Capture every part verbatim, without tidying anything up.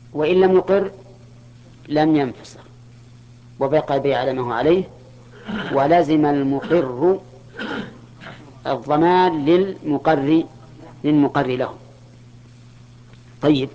وإن لم يقر لم ينفسخ وبقى البيع على ما هو عليه، ولزم المقر الضمان للمقر للمقر له. طيب.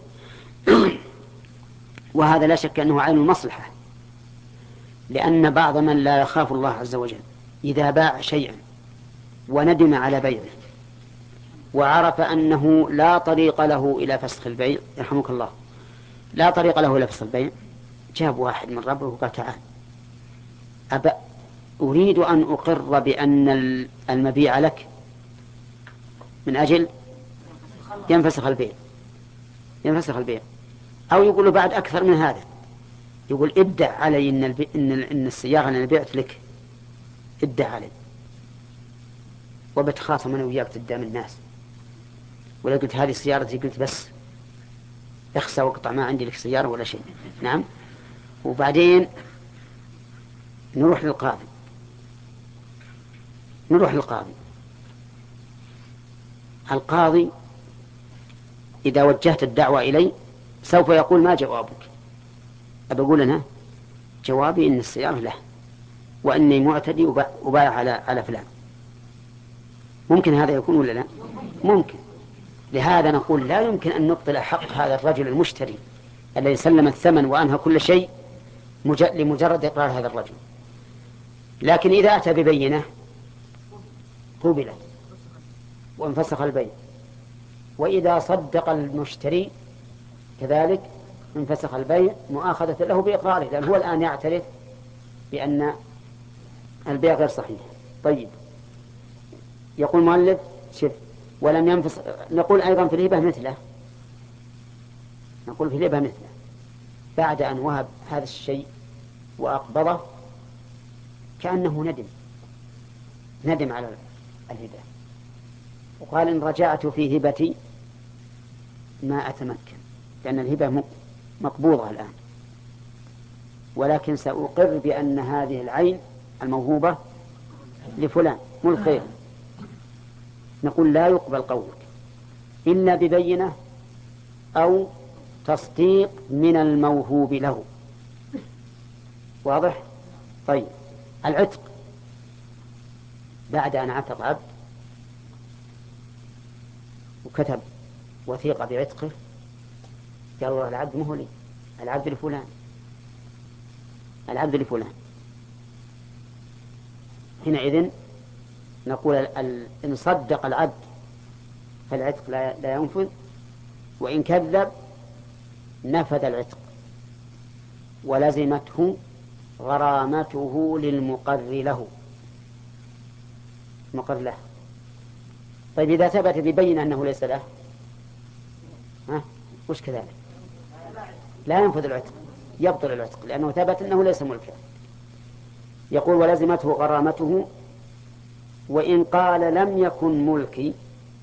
وهذا لا شك أنه عين المصلحة، لأن بعض من لا يخاف الله عز وجل إذا باع شيئا وندم على بيعه وعرف أنه لا طريق له إلى فسخ البيع، يرحمك الله، لا طريق له إلى فسخ البيع، جاب واحد من ربه وقال تعال أبا أريد أن أقر بأن المبيع لك من أجل ينفسخ البيع ينفسخ البيع أو يقول بعد أكثر من هذا، يقول ادع علي إن, البي... إن, إن السيارة اللي بعت لك، ادع علي، وبتخاصم أنا وياك قدام الناس، ولا قلت هذه سيارتي، قلت بس اخسى وقطع، ما عندي لك سيارة ولا شيء. نعم. وبعدين نروح للقاضي نروح للقاضي القاضي إذا وجهت الدعوة إلي سوف يقول ما جوابك؟ أقول أنا جوابي إن السيارة له وأني معتدي وبايع على على فلان. ممكن هذا يكون ولا لا؟ ممكن. لهذا نقول لا يمكن أن نبطل حق هذا الرجل المشتري الذي سلم الثمن وأنهى كل شيء لمجرد إقرار هذا الرجل. لكن إذا أتى ببينة قبلت وانفسخ البيع، وإذا صدق المشتري كذلك انفسخ البيع مؤاخذة له بإقراره، لأن هو الآن يعترف بأن البيع غير صحيح. طيب. يقول مؤلف شف ولم ينفسخ. نقول أيضا في الهبة مثله نقول في الهبة مثله بعد أن وهب هذا الشيء وأقبضه كأنه ندم ندم على الهبة، وقال إن رجعت في هبتي ما أتمكن، لأن الهبة مقبوضة الآن، ولكن سأقر بأن هذه العين الموهوبة لفلان ملك. نقول لا يقبل قولك إلا ببينة أو تصديق من الموهوب له. واضح؟ طيب. العتق بعد أن عتق عبد وكتب وثيقة بعتقه، قال والله العبد مهو لي، العبد لفلان العبد لفلان حينئذ نقول إن صدق العبد فالعتق لا ينفذ، وإن كذب نفذ العتق ولزمته غرامته للمقر له مقر له. طيب إذا ثبت ببين أنه ليس له، ها وش كذلك؟ لا ينفذ العتق، يبطل العتق لأنه ثبت أنه ليس ملكا. يقول ولزمته غرامته، وإن قال لم يكن ملكي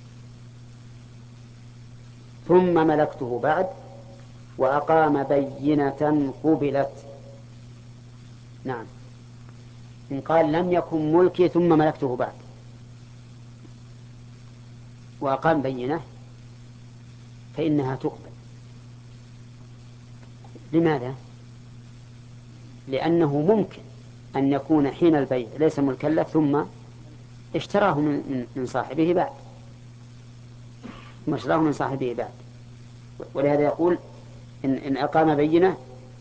ثم ملكته بعد وأقام بينة قبلت. نعم. إن قال لم يكن ملكي ثم ملكته بعد وأقام بينة فإنها تقبل. لماذا؟ لأنه ممكن أن يكون حين البيع ليس ملكا له ثم اشتراه من من صاحبه بعد ثم اشتراه من صاحبه بعد ولهذا يقول إن, إن أقام بينة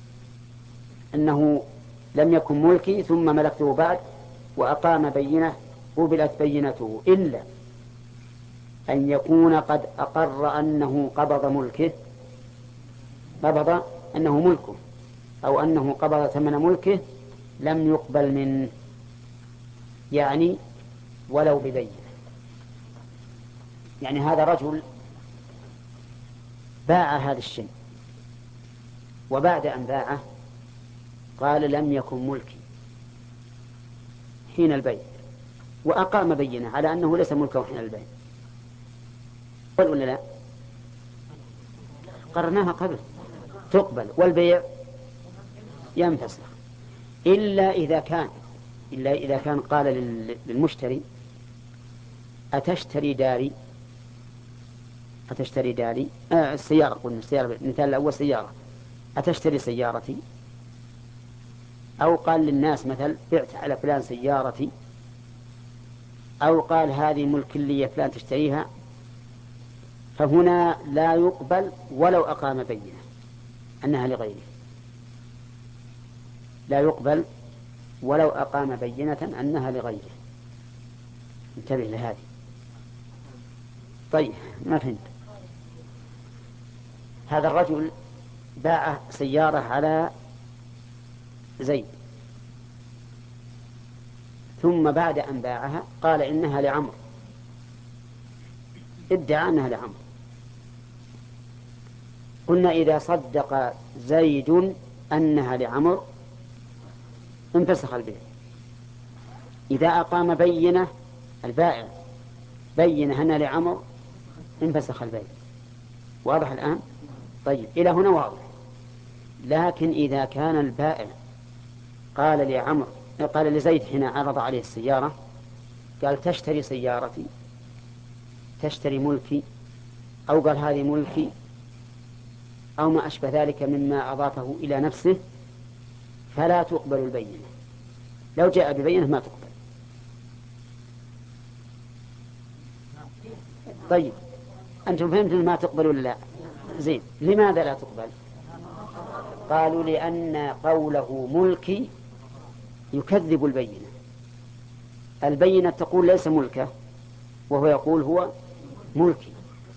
أنه لم يكن ملكي ثم ملكته بعد وأقام بينة قبلت بينته، إلا أن يكون قد أقر أنه قبض ملكه قبض أنه ملكه أو أنه قبض ثمن ملكه لم يقبل منه، يعني ولو ببينة. يعني هذا رجل باع هذا الشيء وبعد أن باعه قال لم يكن ملكي حين البيع وأقام بينة على أنه ليس ملكه حين البيع، قل ولا لا؟ قررناها قبل تقبل والبيع ينفسخ، إلا إذا كان إلا إذا كان قال للمشتري أتشتري داري أتشتري داري آه السيارة، قلنا السيارة، مثال الأول سيارة، أتشتري سيارتي؟ أو قال للناس مثل بعت على فلان سيارتي، أو قال هذه ملك لي يا فلان تشتريها، فهنا لا يقبل ولو أقام بينة أنها لغيره، لا يقبل ولو أقام بينة أنها لغيره. انتبه لهذه. طيب ما فهمت. هذا الرجل باع سيارة على زيد، ثم بعد أن باعها قال إنها لعمر، ادعى أنها لعمر. قلنا إذا صدق زيد أنها لعمر انفسخ البيع. إذا أقام بينة البائع بينة أنها لعمر انفسخ البيع. واضح الآن؟ طيب إلى هنا واضح. لكن إذا كان البائع قال لعمر قال لزيد حين عرض عليه السيارة، قال تشتري سيارتي، تشتري ملكي، أو قال هذه ملكي، أو ما أشبه ذلك مما أضافه إلى نفسه، فلا تقبل البينة. لو جاء ببينة ما تقبل. طيب أنتم فهمتم ما تقبل ولا لا؟ زين. لماذا لا تقبل؟ قالوا لأن قوله ملكي يكذب البينة. البينة تقول ليس ملكه، وهو يقول هو ملكي.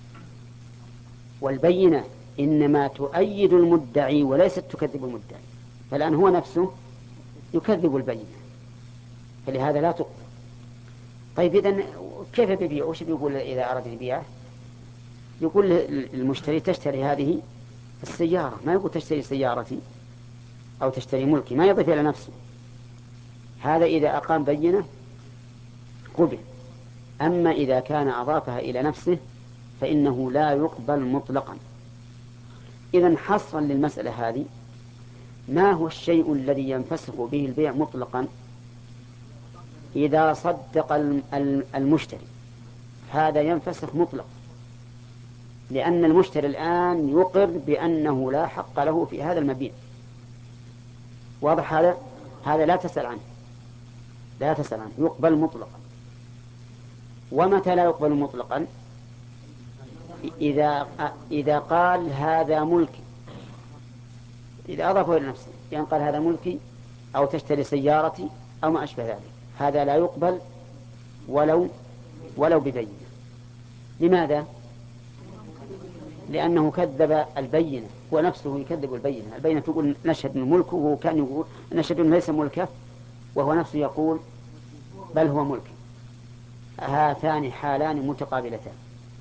والبينة إنما تؤيد المدعي وليست تكذب المدعي، فالآن هو نفسه يكذب البينة، فلهذا لا تقبل. طيب إذن كيف بيبيع؟ وش بيقول إذا أراد يبيعه؟ يقول للمشتري تشتري هذه السيارة، ما يقول تشتري سيارتي أو تشتري ملكي، ما يضيف إلى نفسه. هذا إذا أقام بينة قبل. أما إذا كان أضافها إلى نفسه فإنه لا يقبل مطلقا. إذن حصرا للمسألة هذه، ما هو الشيء الذي ينفسخ به البيع مطلقا؟ إذا صدق المشتري هذا ينفسخ مطلق، لأن المشتري الآن يقر بأنه لا حق له في هذا المبيع. واضح هذا؟ هذا لا تسأل عنه، لا تسأل عنه، يقبل مطلقا. ومتى لا يقبل مطلقا؟ إذا إذا قال هذا ملكي، إذا أضافه إلى نفسه، يعني قال هذا ملكي أو تشتري سيارتي أو ما أشبه ذلك، هذا لا يقبل ولو ولو ببينة. لماذا؟ لأنه كذب البينة، هو نفسه يكذب البينة. البينة تقول نشهد من ملكه، وكان يقول نشهد أنه ليس ملكه، وهو نفسه يقول بل هو ملكه. هاتان حالان متقابلتان،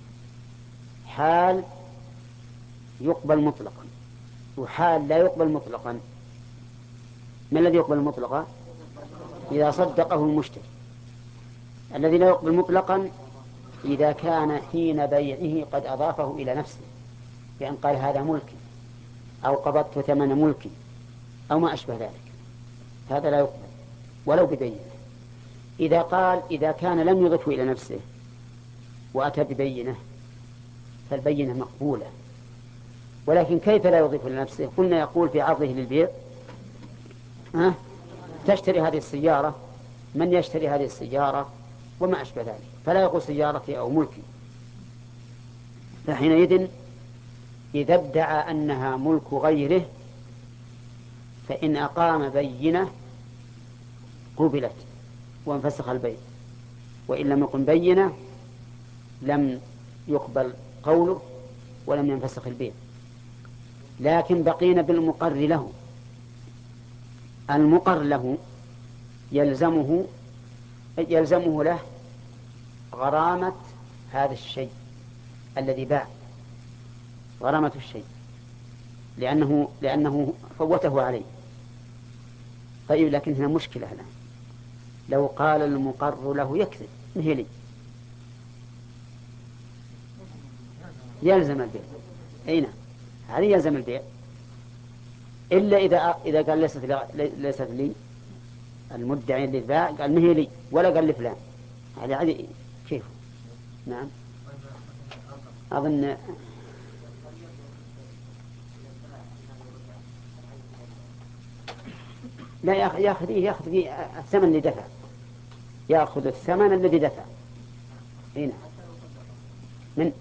حال يقبل مطلقا وحال لا يقبل مطلقا. ما الذي يقبل مطلقا؟ إذا صدقه المشتري. الذي لا يقبل مطلقا إذا كان حين بيعه قد أضافه إلى نفسه، بأن قال هذا ملكي أو قبضت ثمن ملكي أو ما أشبه ذلك، هذا لا يقبل ولو ببينة. إذا قال إذا كان لم يضفه إلى نفسه وأتى ببينة فالبينة مقبولة. ولكن كيف لا يضيف إلى نفسه؟ قلنا يقول في عرضه للبيع ها تشتري هذه السيارة، من يشتري هذه السيارة وما أشبه ذلك، فلا يقول سيارتي أو ملكي. فحينئذ إذا ادعى أنها ملك غيره فإن أقام بينة قبلت وانفسخ البيع، وإن لم يقم بينة لم يقبل قوله ولم ينفسخ البيع. لكن بقينا بالمقر له. المقر له يلزمه يلزمه له غرامة هذا الشيء الذي باع، غرامة الشيء، لأنه لأنه فوته عليه. طيب لكن هنا مشكلة الآن، لو قال المقر له يكذب إنه لي يلزم البيع. أي نعم، هذه يلزم البيع، إلا إذا إذا قال ليست لي, ليست لي المدعي اللي باع قال ما هي لي ولا قال لفلان، هذا عادي. كيف؟ نعم أظن لا ياخذ ياخذ ياخذ الثمن اللي دفع، ياخذ الثمن الذي دفع. هنا من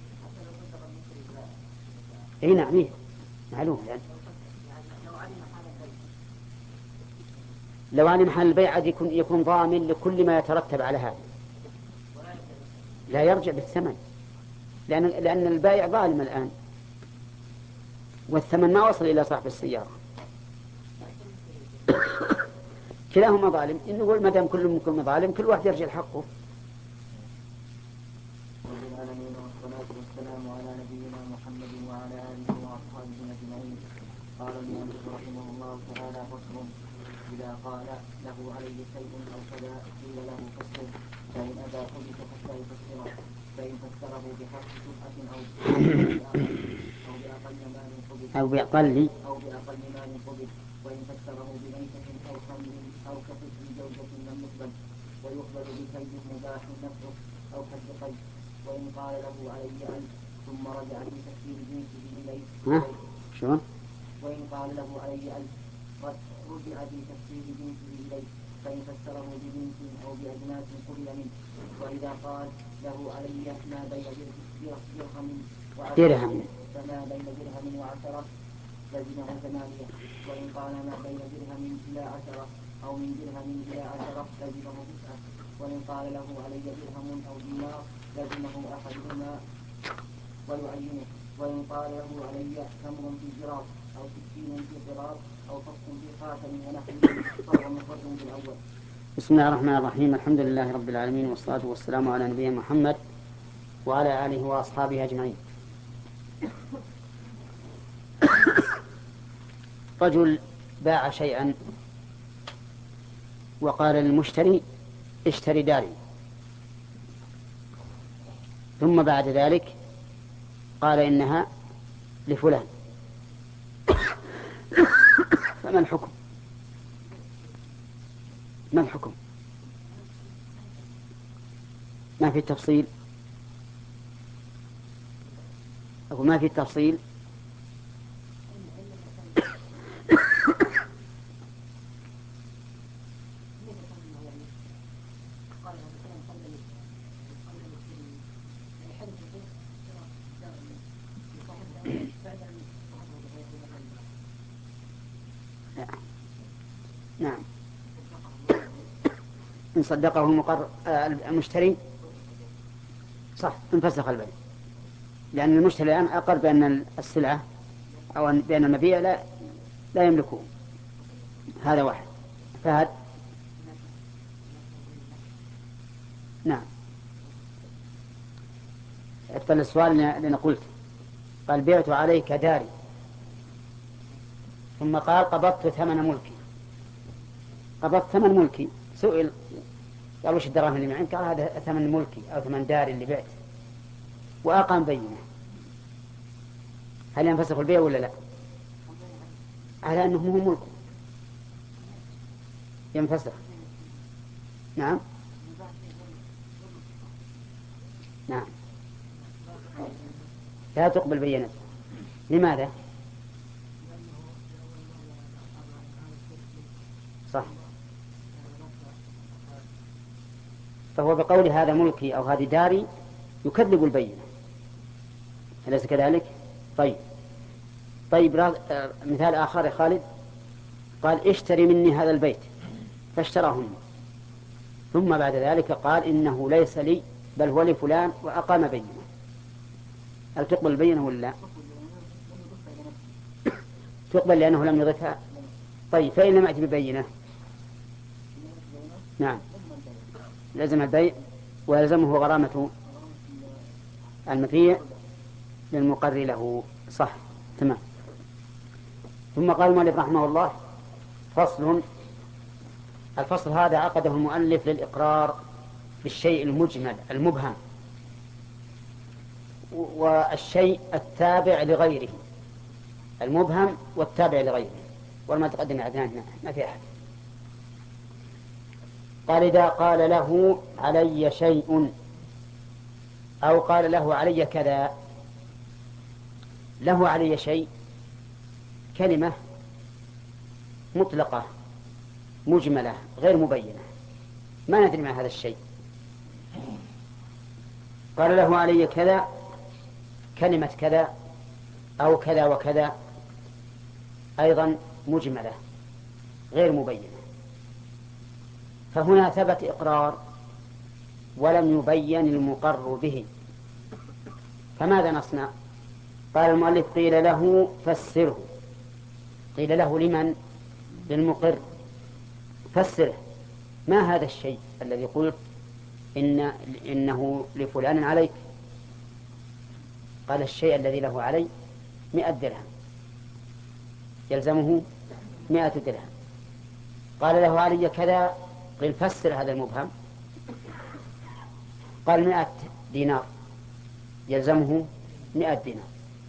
اي نعم إيه؟ معلوم يعني. لو علم محل البيع يكون يكون ضامن لكل ما يترتب على هذا، لا يرجع بالثمن، لأن لأن البائع ظالم الآن، والثمن ما وصل إلى صاحب السيارة. كلاهما ظالم. إن نقول ما دام كل منكم ظالم كل واحد يرجع حقه. والصلاة والسلام على نبينا محمد وعلى آله وأصحابه أجمعين. قال المؤلف رحمه الله تعالى: فصل: إذا قال له علي شيء أو كذا قيل له فسر، فإن أبى حدث حتى يفسره، فإن فسره بحق شبهة أو أو بأقل مال قبل أو بأقل أو بأقل مال قبل، وإن فسره بميتة أو خمر أو كفر جوزة لم يقبل، ويقبل بكيد مباح نفعه أو حد قيد. وإن قال له علي ألف ثم رجع في تفسير جنسه إليه. شو؟ وإن قال له علي ألف رجع في تفسير جنسه إليه، فإن فسره بجنس أو بأجناس قبل منه. وإذا قال له علي ما بين درهم درهم فما بين درهم وعشرة لزمه ثمانية. وإن قال ما بين درهم إلى عشرة أو من درهم إلى عشرة لزمه تسعة. وإن قال له علي درهم أو دينار لزمه أحدهما ويعينه. وإن قال له علي تمر في جراب أو سكين في قراب أو فص في خاتم ونحوه فهو مفرد بالأول. بسم الله الرحمن الرحيم. الحمد لله رب العالمين، والصلاة والسلام على نبينا محمد وعلى آله وأصحابه أجمعين. رجل باع شيئا وقال للمشتري اشتري داري، ثم بعد ذلك قال إنها لفلان، فما الحكم؟ ما الحكم؟ ما في تفصيل، أو ما في تفصيل. نعم، إن صدقه المقر المشتري صح انفسخ البيع، لأن المشتري الآن أقر بأن السلعة أو بأن المبيع لا لا يملكه. هذا واحد. فهد نعم. ابطل السؤال لأن قلت قال بعت عليك داري، ثم قال قبضت ثمن ملكي. قبضت ثمن ملكي، سئل قال وش الدراهم اللي معك؟ قال هذا ثمن ملكي أو ثمن داري اللي بعت، وأقام بينه. هل ينفسخ البيع ولا لا؟ على أنه مو ملك ينفسخ. نعم نعم، لا تقبل بينته. لماذا؟ صح، فهو بقول هذا ملكي أو هذه داري يكذب البينة، أليس كذلك؟ طيب طيب مثال آخر يا خالد، قال اشتري مني هذا البيت، فاشتراه منه، ثم بعد ذلك قال إنه ليس لي بل هو لفلان وأقام بينه. هل تقبل البينة ولا لا؟ تقبل لأنه لم يضفها. طيب فإن لم يأتي ببينة نعم لازم البيع، ويلزمه غرامة المبيع للمقر له. صح تمام. ثم قال المؤلف رحمه الله: فصل. الفصل هذا عقده المؤلف للإقرار بالشيء المجمل المبهم والشيء التابع لغيره، المبهم والتابع لغيره، وما تقدم عدنان ما في أحد. قال إذا قال له علي شيء أو قال له علي كذا. له علي شيء كلمة مطلقة مجملة غير مبينة، ما ندري ما هذا الشيء. قال له علي كذا، كلمة كذا أو كذا وكذا أيضا مجملة غير مبينة، فهنا ثبت إقرار ولم يبين المقر به، فماذا نصنع؟ قال المؤلف قيل له فسره. قيل له لمن؟ للمقر. فسره، ما هذا الشيء الذي قلت إن إنه لفلان عليك؟ قال الشيء الذي له علي مئة درهم، يلزمه مئة درهم. قال له علي كذا، قل فسر هذا المبهم. قال مئة دينار، يلزمه مئة دينار.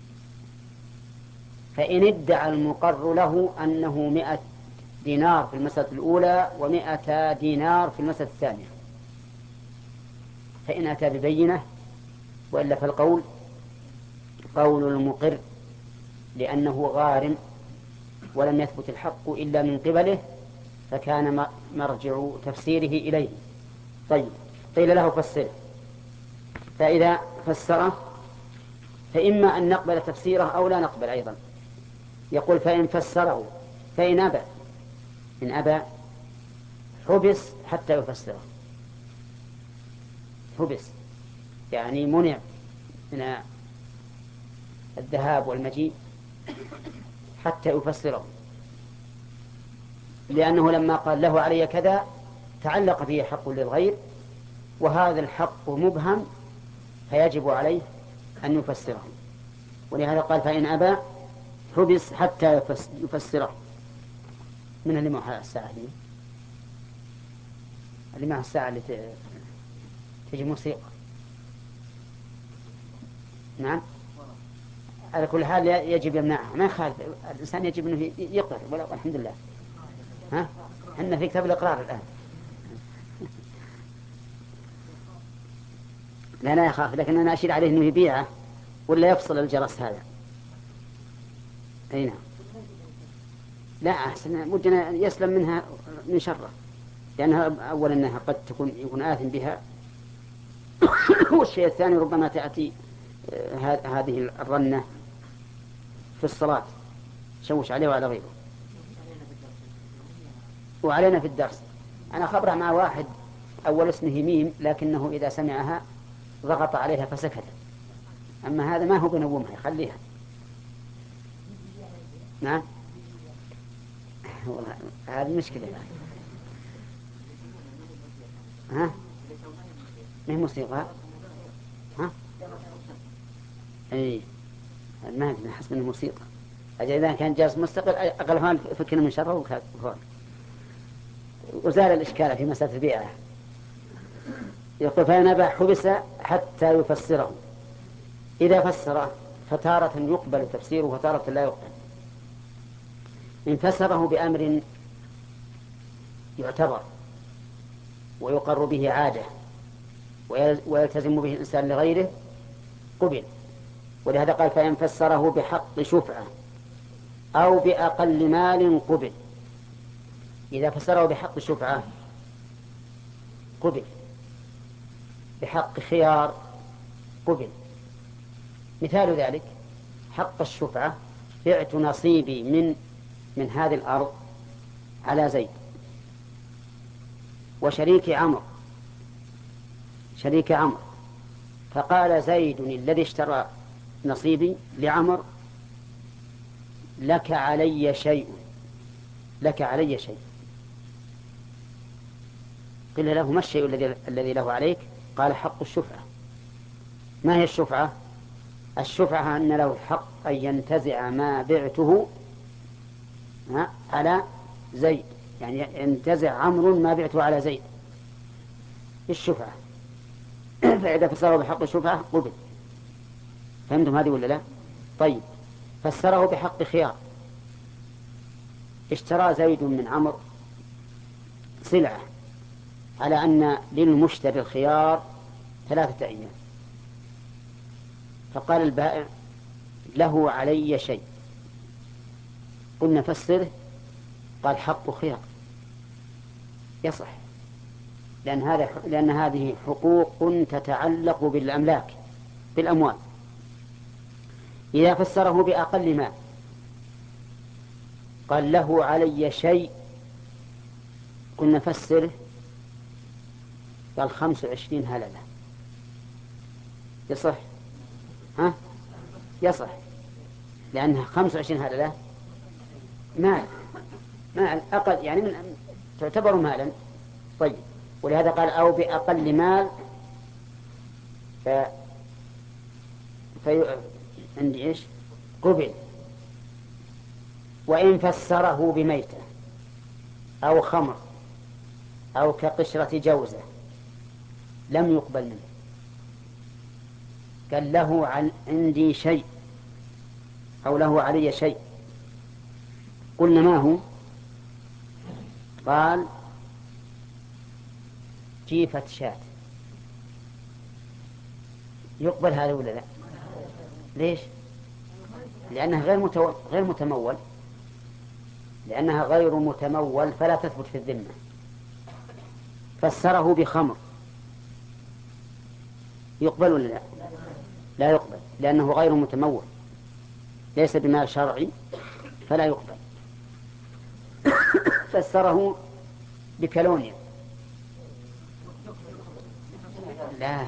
فإن ادعى المقر له أنه مئة دينار في المسألة الأولى ومئة دينار في المسألة الثانية، فإن أتى ببينة، وإلا فالقول قول المقر، لأنه غارم ولم يثبت الحق إلا من قبله، فكان مرجع تفسيره إليه. طيب، قيل له فسره، فإذا فسره فإما أن نقبل تفسيره أو لا نقبل أيضا. يقول فإن فسره، فإن أبى إن أبى حبس حتى يفسره. حبس يعني منع من الذهاب والمجيء حتى يفسره، لأنه لما قال له علي كذا تعلق فيه حق للغير، وهذا الحق مبهم فيجب عليه أن يفسره، ولهذا قال فإن أبى حبس حتى يفسره. من اللي معها الساعة دي؟ اللي معها الساعة اللي تجي موسيقى. نعم، على كل حال يجب يمنعها، ما يخالف الإنسان، يجب أنه يقرأ، والحمد لله. ها، إحنا في كتاب الإقرار الآن. لا لا يخاف، لكن أنا أشير عليه أنه يبيعه ولا يفصل الجرس هذا. أي نعم، لا أحسن ممكن يسلم منها من شره، لأنها أولا أنها قد تكون يكون آثم بها، والشيء الثاني ربما تأتي هذه الرنة في الصلاة شوش عليه وعلى غيره. وعلينا في الدرس. أنا خبره مع واحد أول اسمه ميم، لكنه إذا سمعها ضغط عليها فسكت. أما هذا ما هو بنومها، يخليها. نعم، والله هذه مشكلة. ها، ما هي موسيقى. ها، اي ما ادري، حسب الموسيقى. اجل اذا كان جالس مستقل اقل فكنا من شره وكفر، وزال الاشكال في مساله البيئه. يقول فإن أبى حبس حتى يفسره. اذا فسره فتارة يقبل تفسيره وتارة لا يقبل. إن فسره بأمر يعتبر ويقر به عادة ويلتزم به الإنسان لغيره قبل، ولهذا قال فإن فسره بحق شفعة أو بأقل مال قبل. إذا فسره بحق شفعة قبل، بحق خيار قبل. مثال ذلك حق الشفعة: بعت نصيبي من من هذه الأرض على زيد، وشريك عمرو شريك عمرو فقال زيد الذي اشترى نصيبي لعمر: لك علي شيء لك علي شيء. قيل له: ما الشيء الذي الذي له عليك؟ قال: حق الشفعة. ما هي الشفعة؟ الشفعة أن له حق أن ينتزع ما بعته على زيد، يعني ينتزع عمرو ما بعته على زيد، الشفعة. فإذا فسره بحق الشفعة قبل. فهمتم هذه ولا لا؟ طيب، فسره بحق خيار: اشترى زيد من عمرو سلعة على أن للمشتري الخيار ثلاثة أيام، فقال البائع: له علي شيء. قلنا فسره، قال: حق خيار. يصح، لأن هذا لأن هذه حقوق تتعلق بالأملاك بالأموال. إذا فسره بأقل مال قال له علي شيء، قلنا فسره قال خمس وعشرين هللة، يصح؟ ها؟ يصح، لأنها خمس وعشرين هللة مال، مال أقل يعني من تعتبر مالا. طيب، ولهذا قال أو بأقل مال ف... في... عندي إيش قبل. وإن فسره بميتة أو خمر أو كقشرة جوزة لم يقبل منه. قال له عن عندي شيء أو له علي شيء، قلنا ما هو؟ قال جيفة شاة. يقبل هذا ولا لا؟ ليش؟ لأنها غير متو... غير متمول، لأنها غير متمول فلا تثبت في الذمة. فسره بخمر، يقبل ولا لا؟ لا يقبل، لأنه غير متمول، ليس بمال شرعي فلا يقبل. فسره بكالونيا، لا،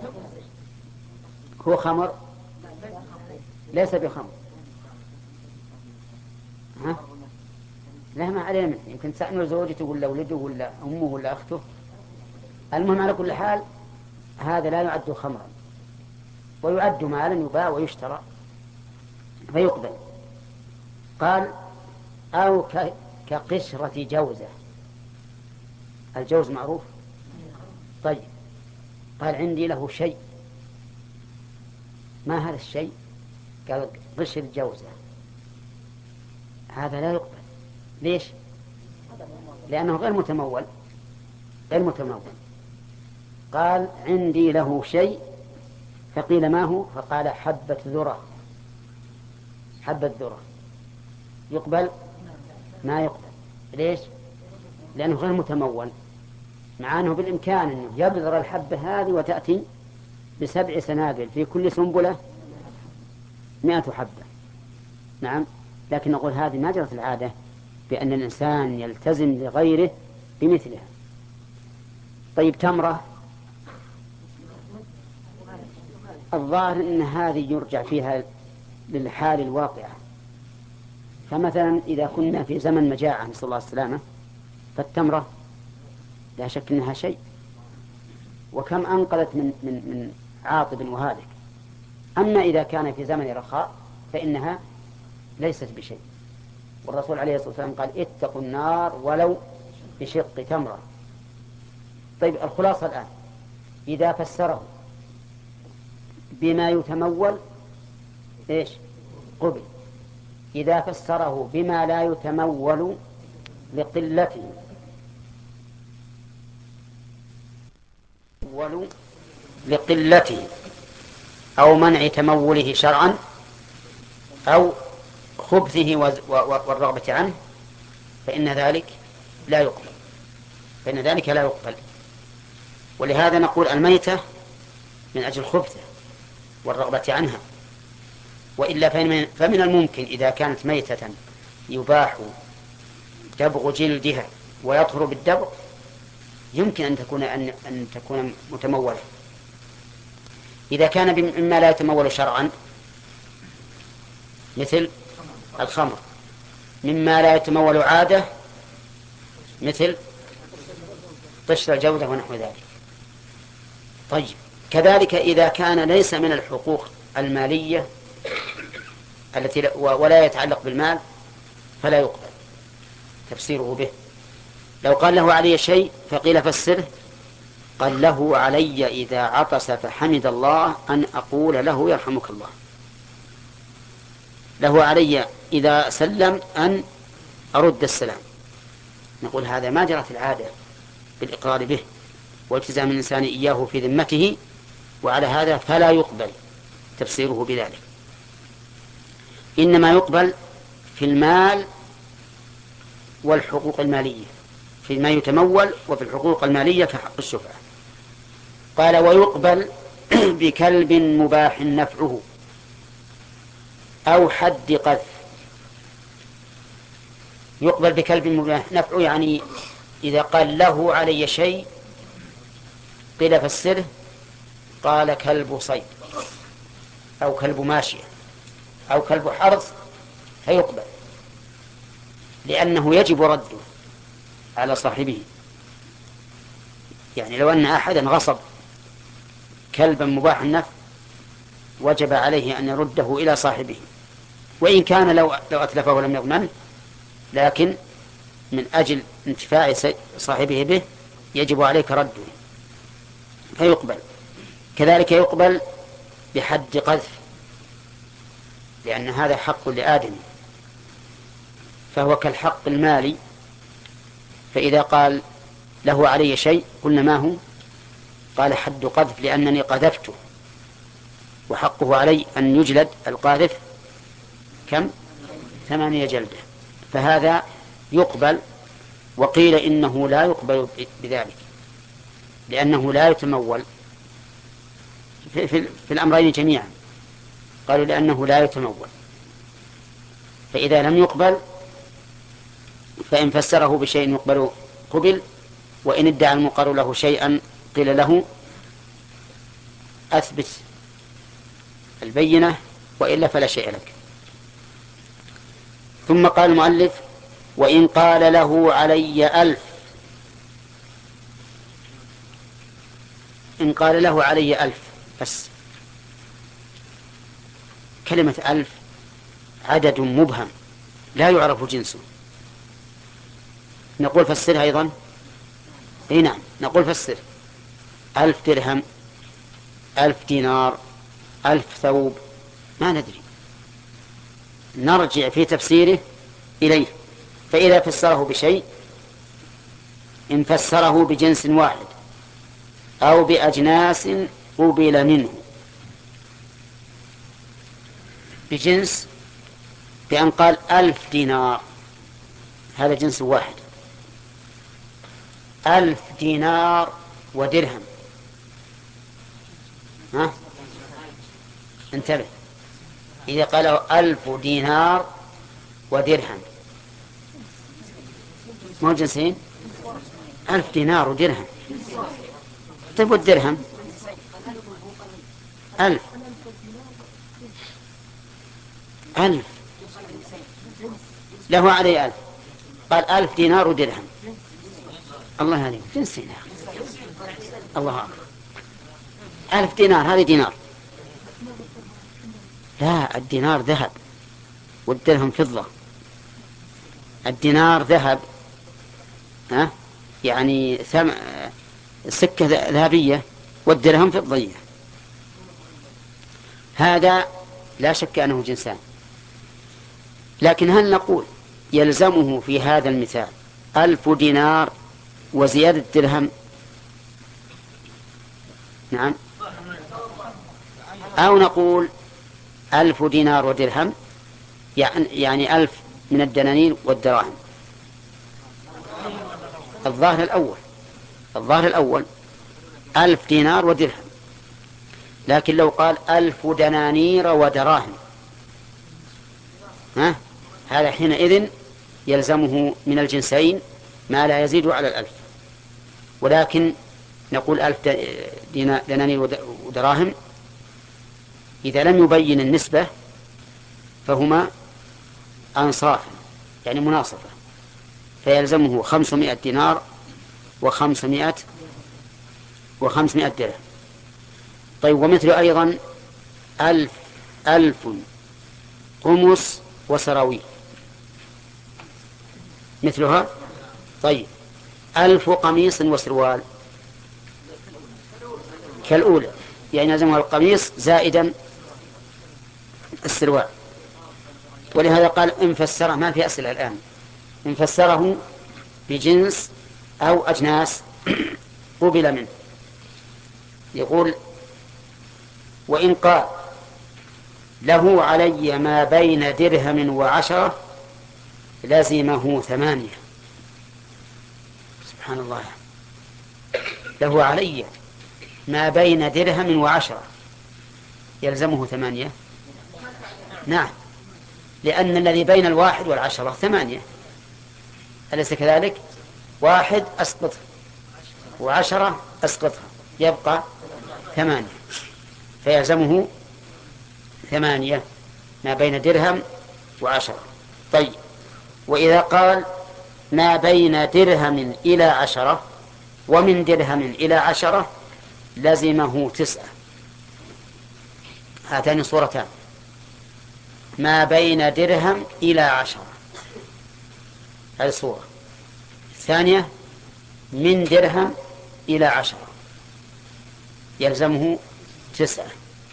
هو خمر ليس بخمر. ها؟ لا، ما عليه منه، يمكن تسأله زوجته ولا ولده ولا أمه ولا أخته. المهم على كل حال هذا لا يعد خمرا، ويعد مالا يباع ويشترى فيقبل. قال أو كقشرة جوزة. الجوز معروف. طيب، قال عندي له شيء، ما هذا الشيء؟ قال قشر جوزة. هذا لا يقبل. ليش؟ لأنه غير متمول، غير متمول. قال عندي له شيء، فقيل ما هو؟ فقال حبة ذرة. حبة ذرة يقبل؟ ما يقبل. ليش؟ لأنه غير متمول، مع أنه بالإمكان أنه يبذر الحبة هذه وتأتي بسبع سنابل في كل سنبلة مئة حبة. نعم، لكن نقول هذه ما جرت العادة بأن الإنسان يلتزم لغيره بمثلها. طيب، تمرة، الظاهر أن هذه يرجع فيها للحال الواقعة. فمثلا إذا كنا في زمن مجاعة نسأل الله السلامة، فالتمرة لا شك أنها شيء، وكم أنقذت من, من, من عاطب وهالك. أما إذا كان في زمن رخاء فإنها ليست بشيء، والرسول عليه الصلاة والسلام قال اتقوا النار ولو بشق تمرة. طيب، الخلاصة الآن إذا فسره بما يتمول إيش؟ قبل. إذا فسره بما لا يتمول لقلته ولو لقلته أو منع تموله شرعا أو خبثه والرغبة عنه فإن ذلك لا يقبل، فإن ذلك لا يقبل. ولهذا نقول الميتة من أجل خبثه والرغبة عنها، وإلا فمن الممكن إذا كانت ميتة يباح دبغ جلدها ويطهر بالدبغ، يمكن أن تكون أن, أن تكون متمولة. إذا كان مما لا يتمول شرعا مثل الخمر، مما لا يتمول عادة مثل قشر الجودة ونحو ذلك. طيب، كذلك إذا كان ليس من الحقوق المالية التي ولا يتعلق بالمال فلا يقبل تفسيره به. لو قال له علي شيء فقيل فسره، قال له علي إذا عطس فحمد الله أن أقول له يرحمك الله. له علي إذا سلم أن أرد السلام. نقول هذا ما جرت العادة بالإقرار به والتزام الإنسان إياه في ذمته، وعلى هذا فلا يقبل تفسيره بذلك. إنما يقبل في المال والحقوق المالية. في فيما يتمول وفي الحقوق المالية كحق الشفعة. قال ويقبل بكلب مباح نفعه أو حد قذف. يقبل بكلب مباح نفعه يعني إذا قال له علي شيء قيل فسره قال كلب صيد أو كلب ماشية أو كلب حرث فيقبل، لأنه يجب رده على صاحبه. يعني لو أن أحدا غصب كلبا مباح النفع وجب عليه أن يرده إلى صاحبه، وإن كان لو لو أتلفه لم يضمنه، لكن من أجل انتفاع صاحبه به يجب عليك رده فيقبل. كذلك يقبل بحد قذف، لأن هذا حق لآدم فهو كالحق المالي. فإذا قال له علي شيء قلنا ما هو؟ قال حد قذف لأنني قذفته، وحقه علي أن يجلد القاذف كم؟ ثمانية جلدة. فهذا يقبل. وقيل إنه لا يقبل بذلك لأنه لا يتمول في, في, في الأمرين جميعا. قالوا لأنه لا يتمول، فإذا لم يقبل فإن فسره بشيء يقبل قبل، وإن ادعى المقر له شيئا قيل له أثبت البينة وإلا فلا شيء لك. ثم قال المؤلف وإن قال له علي ألف. إن قال له علي ألف بس، كلمة ألف عدد مبهم لا يعرف جنسه، نقول فسرها أيضا. اي نعم نقول فسر ألف درهم، ألف دينار، ألف ثوب، ما ندري، نرجع في تفسيره إليه. فإذا فسره بشيء إن فسره بجنس واحد أو بأجناس قبل منه. بجنس بأن قال ألف دينار هذا جنس واحد، ألف دينار ودرهم، ها انتبه، إذا قالوا ألف دينار ودرهم مو جنسين؟ ألف دينار ودرهم. طيب والدرهم ألف ألف له عليه ألف، قال ألف دينار ودرهم، الله عليك جنسين يا أخي. الله أكبر، ألف دينار هذه دينار، لا الدينار ذهب والدرهم فضة. الدينار ذهب ها يعني ثم... سكة ذهبية، والدرهم فضية. هذا لا شك أنه جنسان. لكن هل نقول يلزمه في هذا المثال ألف دينار وزيادة درهم؟ نعم. أو نقول ألف دينار ودرهم يعني ألف من الدنانير والدراهم؟ الظاهر الأول الظاهر الأول ألف دينار ودرهم. لكن لو قال ألف دنانير ودراهم ها هذا حينئذ يلزمه من الجنسين ما لا يزيد على الألف. ولكن نقول ألف دنانير ودراهم إذا لم يبين النسبة فهما أنصاف يعني مناصفة، فيلزمه خمسمائة دينار وخمسمائة وخمسمائة درهم. طيب ومثل أيضا ألف ألف قمص وسراويل مثلها. طيب ألف قميص وسروال كالأولى، يعني يلزمها القميص زائدا السروال. ولهذا قال إن فسره، ما في أسئلة الآن، إن فسره بجنس أو أجناس قبل منه. يقول وإن قال له علي ما بين درهم وعشرة لزمه ثمانية. سبحان الله. له علي ما بين درهم وعشرة يلزمه ثمانية. نعم، لأن الذي بين الواحد والعشرة ثمانية، أليس كذلك؟ واحد أسقطه وعشرة أسقطها يبقى ثمانية، فيلزمه ثمانية ما بين درهم وعشرة. طيب، وإذا قال ما بين درهم إلى عشرة ومن درهم إلى عشرة لزمه تسعة. هاتان صورتان: ما بين درهم إلى عشرة، هذه صورة. الثانية من درهم إلى عشرة يلزمه تسعة،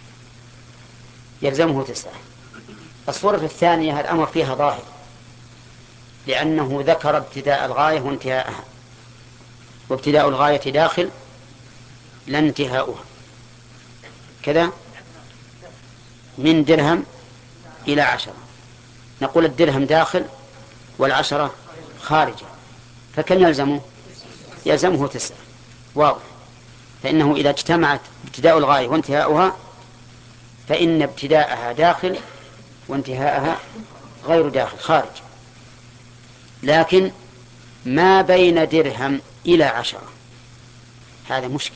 يلزمه تسعة. الصورة الثانية الأمر فيها ظاهر، لأنه ذكر ابتداء الغاية وانتهاءها، وابتداء الغاية داخل لا انتهاؤها. كذا من درهم إلى عشرة، نقول الدرهم داخل والعشرة خارجة، فكم يلزمه؟ يلزمه تسعة. واضح. فإنه إذا اجتمعت ابتداء الغاية وانتهاؤها فإن ابتداءها داخل وانتهاءها غير داخل، خارج. لكن ما بين درهم إلى عشرة هذا مشكل،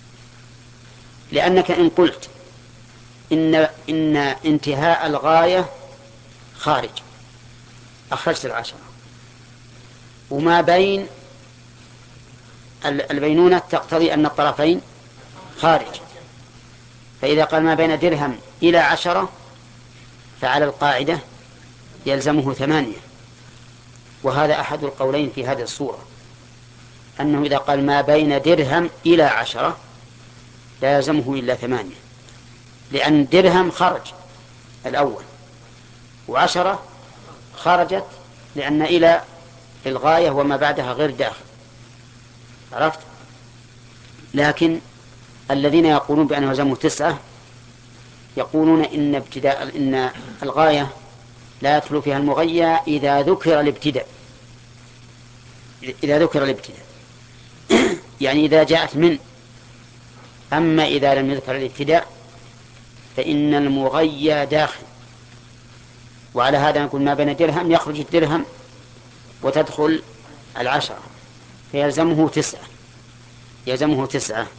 لأنك إن قلت إن, إن انتهاء الغاية خارج أخرجت العشرة، وما بين البينونة تقتضي أن الطرفين خارج، فإذا قال ما بين درهم إلى عشرة فعلى القاعدة يلزمه ثمانية. وهذا أحد القولين في هذه الصورة، أنه إذا قال ما بين درهم إلى عشرة لا يلزمه إلا ثمانية، لأن درهم خرج الأول وعشرة خرجت، لأن إلى الغاية وما بعدها غير داخل. عرفت؟ لكن الذين يقولون بأنه يلزمه تسعة يقولون إن ابتداء إن الغاية لا يدخل فيها المغيى إذا ذكر الابتداء، إذا ذكر الابتداء يعني إذا جاءت من. أما إذا لم يذكر الابتداء فإن المغيى داخل. وعلى هذا نقول ما بين درهم يخرج الدرهم وتدخل العشرة، فيلزمه تسعة، يلزمه تسعة.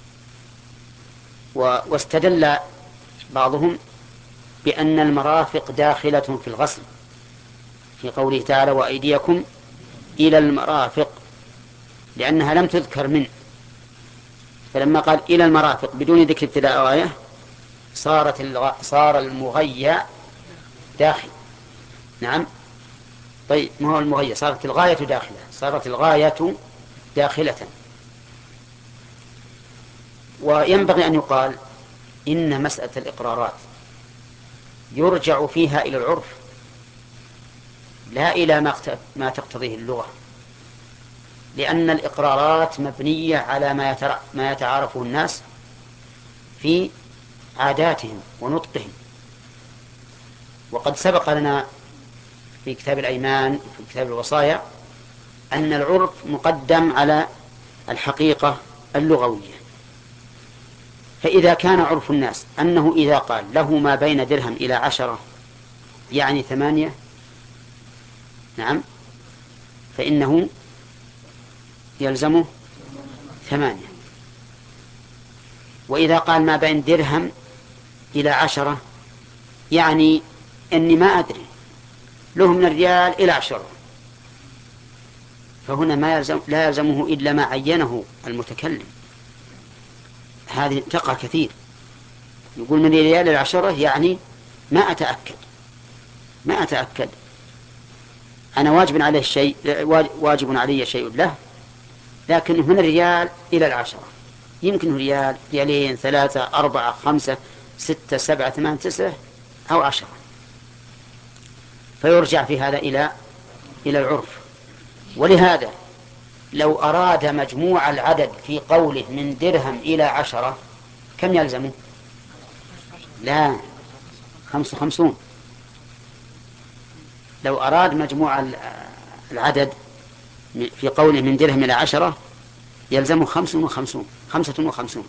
واستدل بعضهم بأن المرافق داخلة في الغسل في قوله تعالى وأيديكم إلى المرافق، لأنها لم تذكر من، فلما قال إلى المرافق بدون ذكر ابتداء آية صارت الغ... صار المغيى داخل. نعم. طيب، ما هو المغيى؟ صارت الغاية داخلة، صارت الغاية داخلة. وينبغي أن يقال إن مسألة الإقرارات يرجع فيها إلى العرف لا إلى ما تقتضيه اللغة، لأن الإقرارات مبنية على ما, يتر... ما يتعارفه الناس في عاداتهم ونطقهم. وقد سبق لنا في كتاب الأيمان في كتاب الوصايا أن العرف مقدم على الحقيقة اللغوية. فإذا كان عرف الناس أنه إذا قال له ما بين درهم إلى عشرة يعني ثمانية، نعم، فإنه يلزمه ثمانية. وإذا قال ما بين درهم إلى عشرة يعني أني ما أدري له من الريال إلى عشرة، فهنا ما يلزم لا يلزمه إلا ما عينه المتكلم. هذه تقع كثير، يقول من الريال إلى عشرة يعني ما أتأكد ما أتأكد أنا واجب عليه شيء واجب علي شيء له، لكن من الريال إلى العشرة يمكن ريال ريالين ثلاثة أربعة خمسة ستة سبعة ثمان تسعة أو عشرة، فيرجع في هذا إلى إلى العرف. ولهذا لو أراد مجموع العدد في قوله من درهم إلى عشرة كم يلزمه؟ لا، خمس وخمسون. لو أراد مجموع العدد في قوله من درهم إلى عشرة يلزمه خمس وخمسون خمسة وخمسون.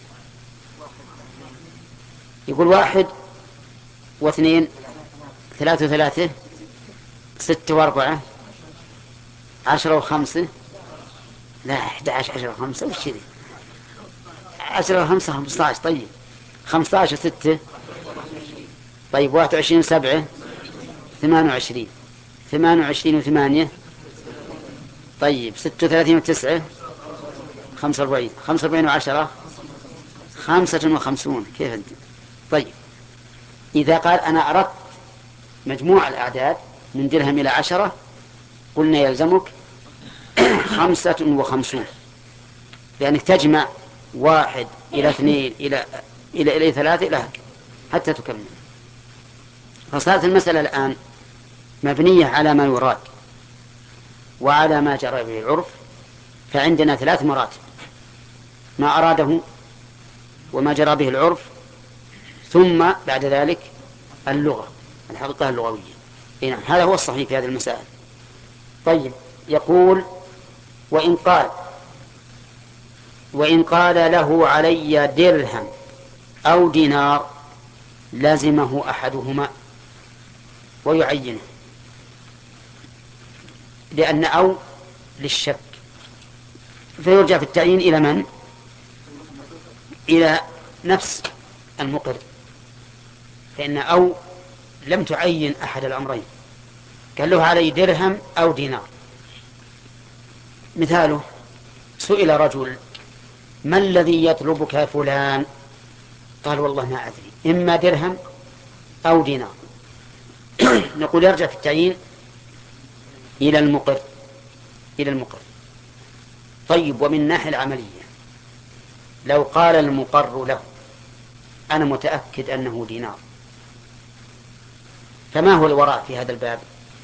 يقول واحد واثنين ثلاثة وثلاثة ستة وأربعة عشرة وخمسة، لا أحد عشر عشرة وخمسة وش ذي؟ عشرة وخمسة خمسة عشر. طيب خمسة عشر ستة، طيب واحد وعشرين سبعة ثمان وعشرين، ثمان وعشرين وثمانية، طيب ستة وثلاثين وتسعة خمسة وأربعين، خمسة وأربعين وعشرة خمسة وخمسون. كيف أنت؟ طيب إذا قال أنا أردت مجموع الأعداد من درهم إلى عشرة قلنا يلزمك خمسة وخمسون، لأنك تجمع واحد إلى اثنين إلى إلى إلى ثلاثة إلى حتى تكمل. فصارت المسألة الآن مبنية على ما يراد وعلى ما جرى به العرف، فعندنا ثلاث مراتب: ما أراده وما جرى به العرف، ثم بعد ذلك اللغة، الحقيقة اللغوية. نعم هذا هو الصحيح في هذه المسائل. طيب يقول وإن قال وإن قال له علي درهم أو دينار لازمه أحدهما ويعينه، لأن أو للشك، فيرجع في التعيين إلى من؟ إلى نفس المقر، فإن أو لم تعين أحد الأمرين، قال له علي درهم أو دينار. مثاله: سئل رجل: ما الذي يطلبك يا فلان؟ قال: والله ما أدري، إما درهم أو دينار. نقول يرجع في التعيين إلى المقر إلى المقر. طيب ومن الناحية العملية، لو قال المقر له: أنا متأكد أنه دينار، فما هو الوراء في هذا الباب؟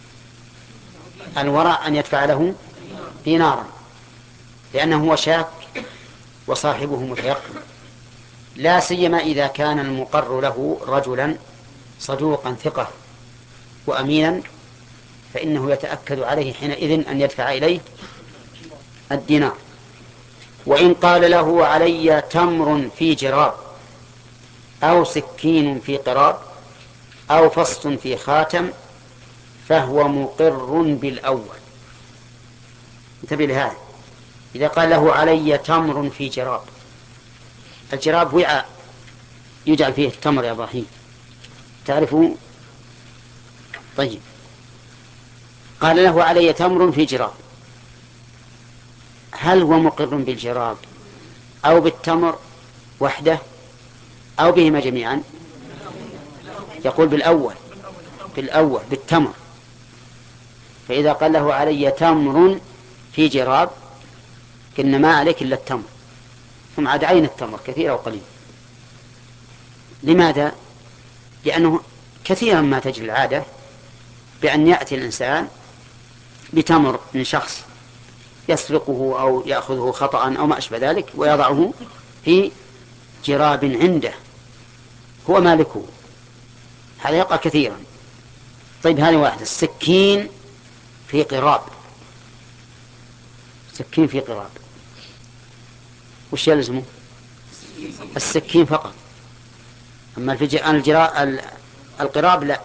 الوراء أن يدفع له دينارا، لأنه هو شاك وصاحبه متيقن، لا سيما إذا كان المقر له رجلا صدوقا ثقة وأمينا، فإنه يتأكد عليه حينئذ أن يدفع إليه الدينار. وإن قال له علي تمر في جراب أو سكين في قراب أو فص في خاتم فهو مقر بالأول. انتبه لهذا. إذا قال له علي تمر في جراب، الجراب وعاء يجعل فيه التمر يا إبراهيم، تعرفون؟ طيب قال له علي تمر في جراب، هل هو مقر بالجراب أو بالتمر وحده أو بهما جميعا؟ يقول بالأول بالأول بالتمر. فإذا قال له علي تمر في جراب قلنا ما عليك إلا التمر، ثم عاد عين التمر كثير أو قليل. لماذا؟ لأنه كثيرا ما تجري العادة بأن يأتي الإنسان بتمر من شخص يسرقه أو يأخذه خطأ أو ما أشبه ذلك ويضعه في جراب عنده هو مالكه، هذا يقع كثيرا. طيب هذه واحدة. السكين في قراب، سكين في قراب وش يلزمه؟ السكين فقط، أما الجراء القراب لا.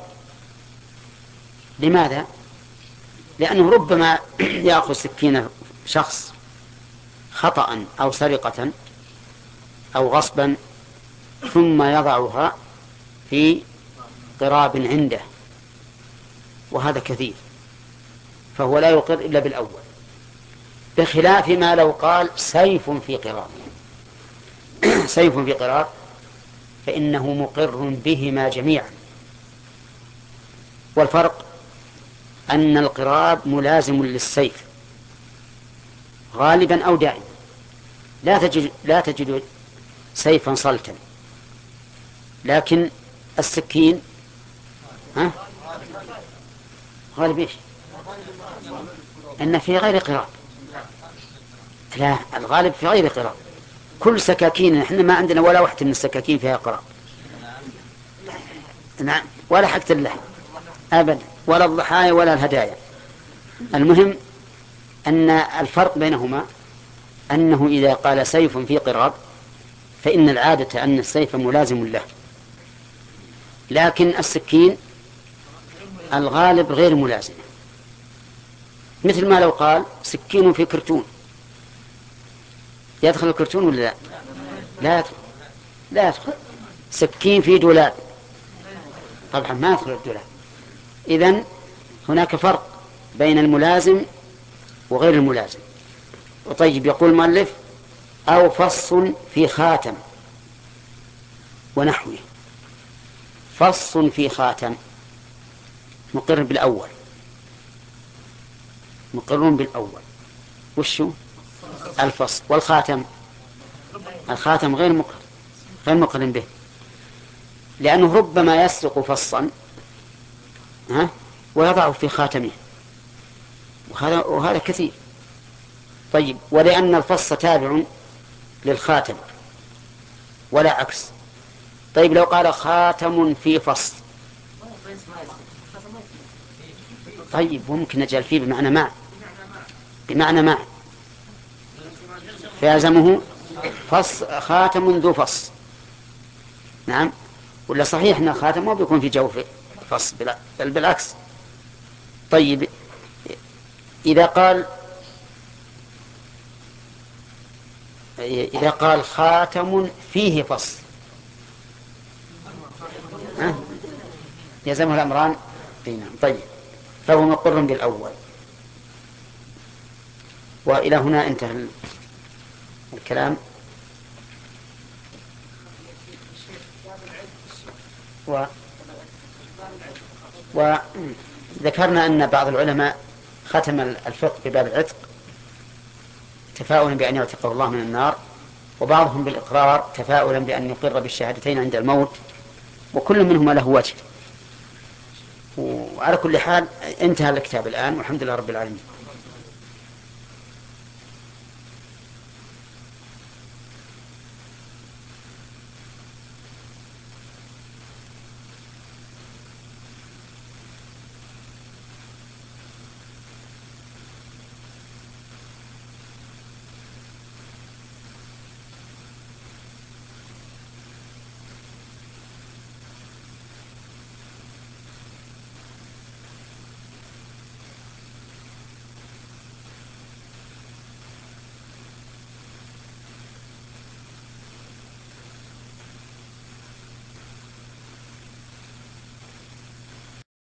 لماذا؟ لأنه ربما يأخذ سكين شخص خطأ أو سرقة أو غصبا ثم يضعها في قراب عنده، وهذا كثير، فهو لا يقر إلا بالأول، بخلاف ما لو قال سيف في قراب سيف في قراب فإنه مقر بهما جميعا. والفرق أن القراب ملازم للسيف غالبا أو دائما، لا تجد, لا تجد سيفا صلتا، لكن السكين ها غالب إيش؟ أن في غير قراب. لا، الغالب في غير قراب. كل سكاكين، احنا ما عندنا ولا واحدة من السكاكين فيها قراب، نعم، ولا حقة اللحم أبدا، ولا الضحايا ولا الهدايا. المهم أن الفرق بينهما أنه إذا قال سيف في قراب فإن العادة أن السيف ملازم له، لكن السكين الغالب غير ملازم، مثل ما لو قال سكين في كرتون، يدخل الكرتون ولا لا؟ لا يدخل، لا يدخل. سكين في دولاب طبعا ما يدخل الدولاب. إذن هناك فرق بين الملازم وغير الملازم. وطيب، يقول المؤلف أو فص في خاتم ونحوه. فص في خاتم مقر بالأول، مقرون بالأول. وشو الفص؟ والخاتم الخاتم غير مقر غير مقر به، لأنه ربما يسرق فصا ها ويضعه في خاتمه، وهذا وهذا كثير. طيب، ولأن الفص تابع للخاتم ولا عكس. طيب، لو قال خاتم في فص، طيب ممكن نجعل فيه بمعنى مع، بمعنى مع فيلزمه فص خاتم ذو فص. نعم، ولا صحيح أن الخاتم ما بيكون في جوف فص، بل بالعكس. طيب، إذا قال إذا قال خاتم فيه فص أه؟ يلزمه الأمران. طيب، فهو مقر بالأول. وإلى هنا انتهى الكلام. و... وذكرنا أن بعض العلماء ختم الفقه بباب العتق تفاؤلا بأن يعتقه الله من النار، وبعضهم بالإقرار تفاؤلا بأن يقر بالشهادتين عند الموت، وكل منهما له وجه. وعلى كل حال انتهى الكتاب الآن، والحمد لله رب العالمين.